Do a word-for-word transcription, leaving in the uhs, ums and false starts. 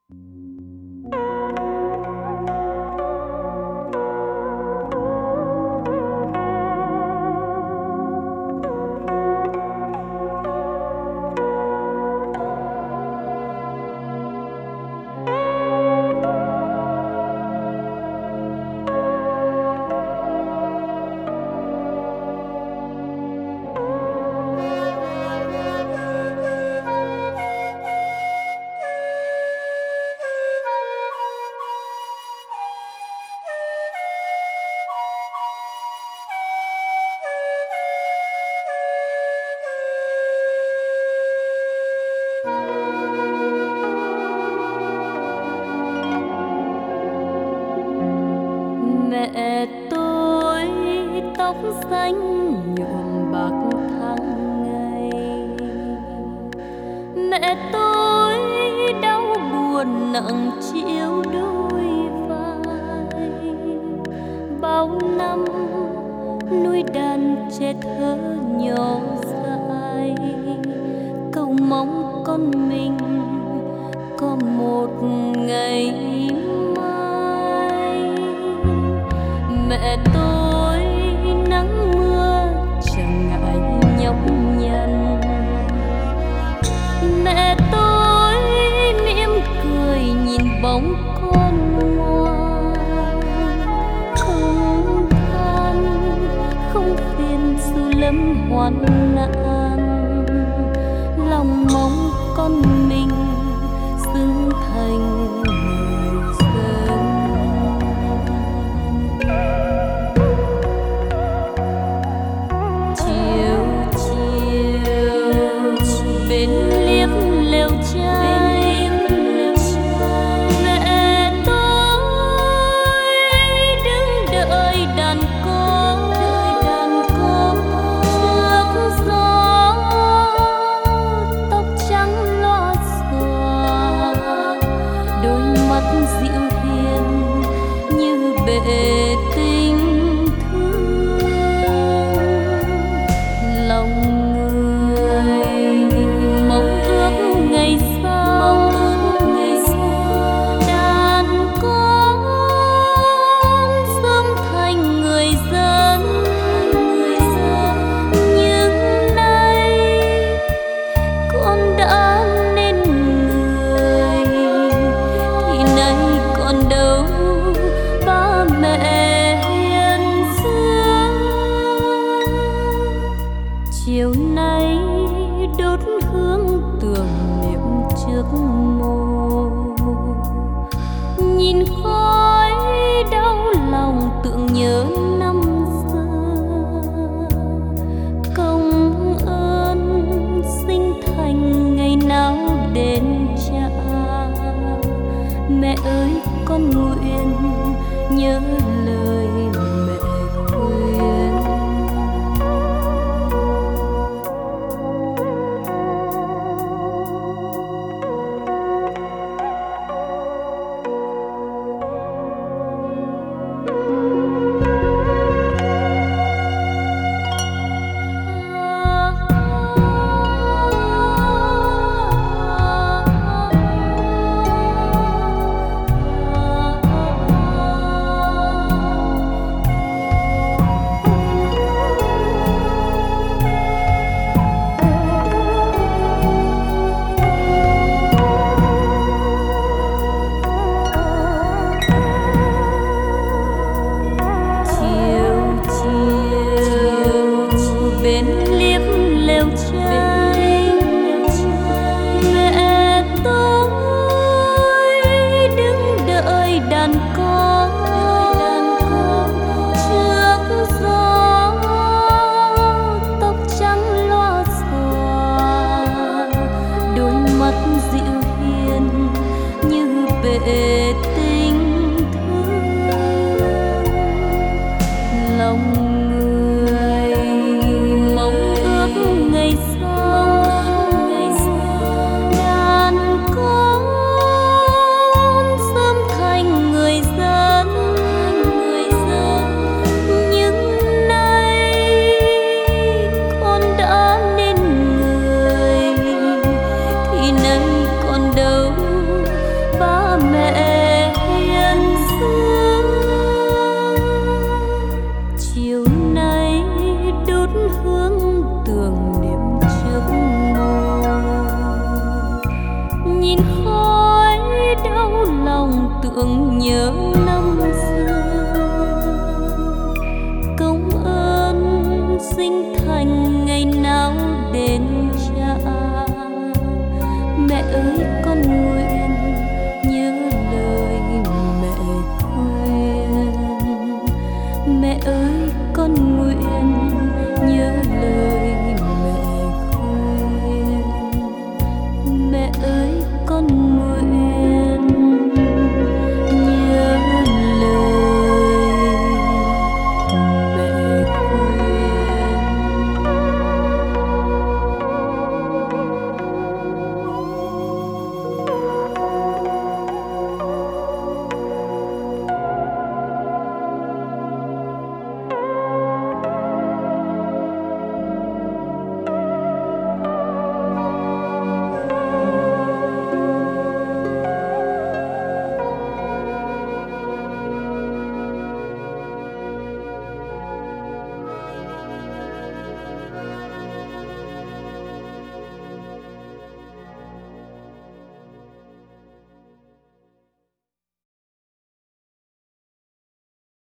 Mẹ tôi tóc xanh nhuộm bạc tháng ngày, mẹ tôi đau buồn nặng chịu đôi vai. Bao năm nuôi đàn trẻ thơ nhỏ dại, cầu mong con mình có một ngày mai. Mẹ tôi nắng mưa chẳng ngại nhọc nhằn, mẹ tôi mỉm cười nhìn bóng con ngoan. Không than không phiền dù lắm hoạn nạn, lòng mong con mình xứng thành người dân. Chiều chiều bên liếp lều trai, mẹ tôi đứng đợi đàn có trước gió, tóc trắng loa xòa, đôi mắt dịu hiền như bể tình thương. Lòng người mong ước ngày sau, đàn con sớm thành người dân. Nhưng nay con đã nên người, thì nay còn đâu ba mẹ hiền xưa. Chiều nay đốt hương tưởng niệm trước mồ, nhìn khói đau lòng tưởng nhớ năm xưa. Công ơn sinh thành ngày nào đến trả, mẹ ơi con nguyện nhớ lời mẹ khuyên. Bên liếp lều trai, mẹ tôi đứng đợi đàn có trước gió, tóc trắng loa xòa, đôi mắt dịu hiền như bể tình thương. Lòng ngày sau, đàn con sớm thành người dân. Nhưng nay con đã nên người, thì nay còn đâu ba khói đau lòng tưởng nhớ năm xưa. Công ơn sinh